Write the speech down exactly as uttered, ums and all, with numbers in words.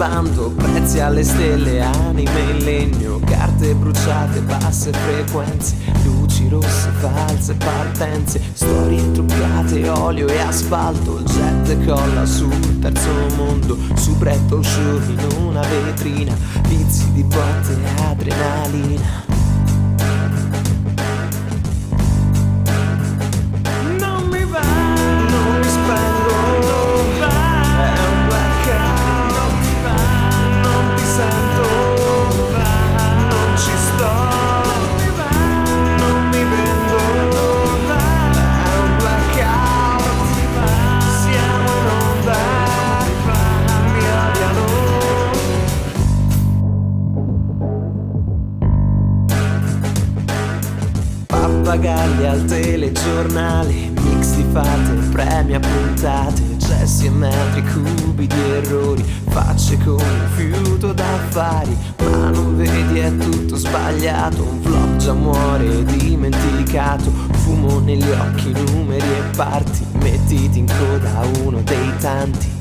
bando, prezzi alle stelle, anime in legno, carte bruciate, basse frequenze, luci rosse, false partenze, storie truccate, olio e asfalto, il jet colla sul terzo mondo, su Bretton Show in una vetrina, vizi di botte e adrenalina. Non mi va, non mi spengo, non va, è un blackout, non ti va, non ti sento, non va, non ci sto, non mi va, non mi vendo, non va, è un blackout, non ti va, siamo in onda, non va, mi odiano. Pappagalli al telegiornale, mix di fate, premi a puntate, gesti e metri, cubi di errori, facce come un fiuto d'affari, ma non vedi è tutto sbagliato, un vlog già muore dimenticato, fumo negli occhi, numeri e parti, mettiti in coda a uno dei tanti.